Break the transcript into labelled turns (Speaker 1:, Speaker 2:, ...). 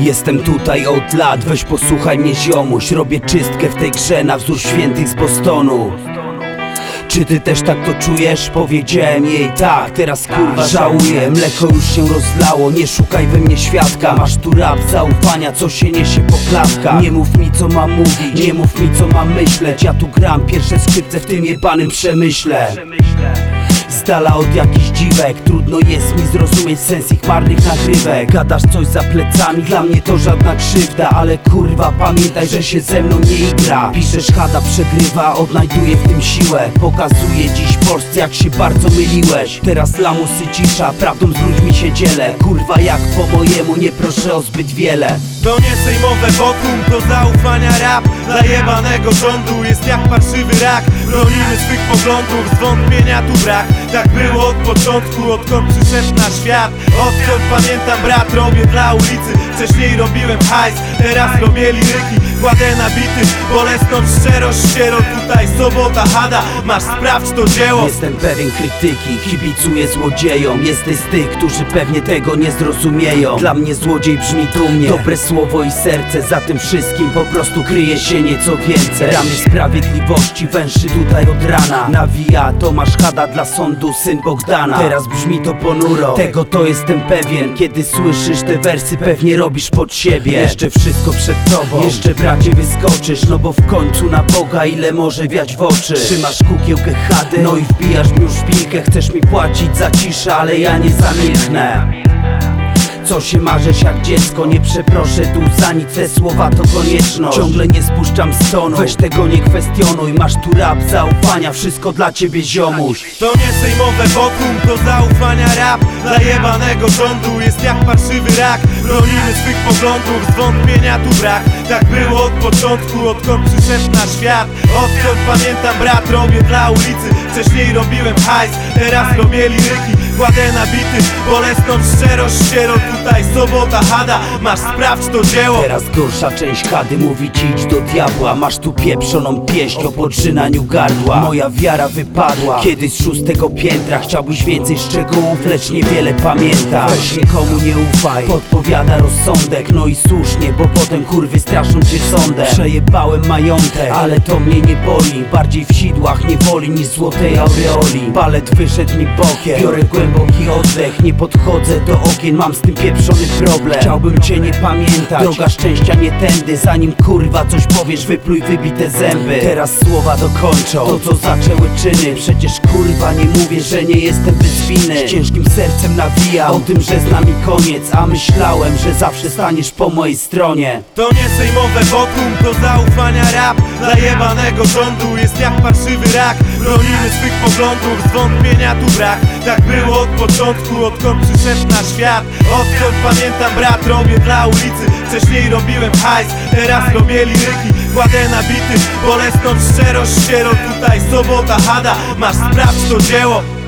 Speaker 1: Jestem tutaj od lat, weź posłuchaj mnie ziomuś. Robię czystkę w tej grze na wzór świętych z Bostonu. Czy ty też tak to czujesz? Powiedziałem jej tak, teraz kurwa żałuję. Mleko już się rozlało, nie szukaj we mnie świadka. Masz tu rap zaufania, co się niesie po klatkach. Nie mów mi co mam mówić, nie mów mi co mam myśleć. Ja tu gram pierwsze skrzypce w tym jebanym przemyśle. Z dala od jakichś dziwek, trudno jest mi zrozumieć sens ich marnych nagrywek. Gadasz coś za plecami, dla mnie to żadna krzywda, ale kurwa pamiętaj, że się ze mną nie igra. Piszesz chada przegrywa, odnajduję w tym siłę. Pokazuję dziś Polsce jak się bardzo myliłeś. Teraz lamusy cisza, prawdą z ludźmi się dzielę. Kurwa jak po mojemu, nie proszę o zbyt wiele.
Speaker 2: To nie sejmowe wotum, to zaufania rap. Dla jebanego rządu jest jak parszywy rak. Bronimy swych poglądów, zwątpienia tu brak. Tak było od początku, odkąd przyszedł na świat. Odkąd pamiętam brat, robię dla ulicy. Wcześniej robiłem hajs, teraz robię liryki. Kładę na bity, bolesną szczerość sierot. Tutaj sobota chada, masz sprawdź to dzieło.
Speaker 1: Jestem pewien krytyki, kibicuję złodziejom. Jesteś z tych, którzy pewnie tego nie zrozumieją. Dla mnie złodziej brzmi dumnie, dobre słowo i serce. Za tym wszystkim po prostu kryje się nieco więcej. Ramię sprawiedliwości węszy tutaj od rana. Nawija Tomasz Chada dla sądu, syn Bogdana. Teraz brzmi to ponuro, tego to jestem pewien. Kiedy słyszysz te wersy, pewnie robisz pod siebie. Jeszcze wszystko przed tobą, jeszcze bracie wyskoczysz. No bo w końcu na Boga ile może wiać w oczy. Trzymasz kukiełkę chady, no i wbijasz mi już szpilkę. Chcesz mi płacić za ciszę, ale ja nie zamilknę. Co się marzesz jak dziecko, nie przeproszę tu za nic, te słowa to konieczność. Ciągle nie spuszczam z tonu, weź tego nie kwestionuj. Masz tu rap zaufania, wszystko dla ciebie ziomuś.
Speaker 2: To nie sejmowe wotum, to zaufania rap. Dla jebanego rządu jest jak parszywy rak. Bronimy swych poglądów, zwątpienia tu brak. Tak było od początku, odkąd przyszedł na świat. Odkąd pamiętam brat, robię dla ulicy. Wcześniej robiłem hajs, teraz robię liryki. Kładę na bity, bolesną szczerość sierot. Tutaj sobota chada, masz sprawdź to dzieło.
Speaker 1: Teraz gorsza część chady mówi ci idź do diabła. Masz tu pieprzoną pieśń o podrzynaniu gardła. Moja wiara wypadła kiedyś z 6. piętra. Chciałbyś więcej szczegółów, lecz niewiele pamiętam. Weź nikomu nie ufaj, podpowiada rozsądek. No i słusznie, bo potem kurwy straszą cię sądem. Przejebałem majątek, ale to mnie nie boli. Bardziej w sidłach niewoli niż złotej aureoli. Balet wyszedł mi bokiem, biorę głęboki oddech. Nie podchodzę do okien, mam z tym pieprzony problem. Chciałbym cię nie pamiętać, droga szczęścia nie tędy. Zanim kurwa coś powiesz, wypluj wybite zęby. Teraz słowa dokończą to, co zaczęły czyny. Przecież kurwa nie mówię, że nie jestem bez winy. Z ciężkim sercem nawijam o tym, że z nami koniec. A myślałem, że zawsze staniesz po mojej stronie.
Speaker 2: To nie sejmowe wotum, to zaufania rap. Dla jebanego rządu jest jak parszywy rak. Bronimy swych poglądów, zwątpienia tu brak. Tak było od początku, odkąd przyszedł na świat. Odkąd pamiętam brat, robię dla ulicy. Wcześniej robiłem hajs, teraz robię liryki. Kładę na bity, bolesną szczerość sierot. Tutaj sobota chada, masz sprawdź to dzieło.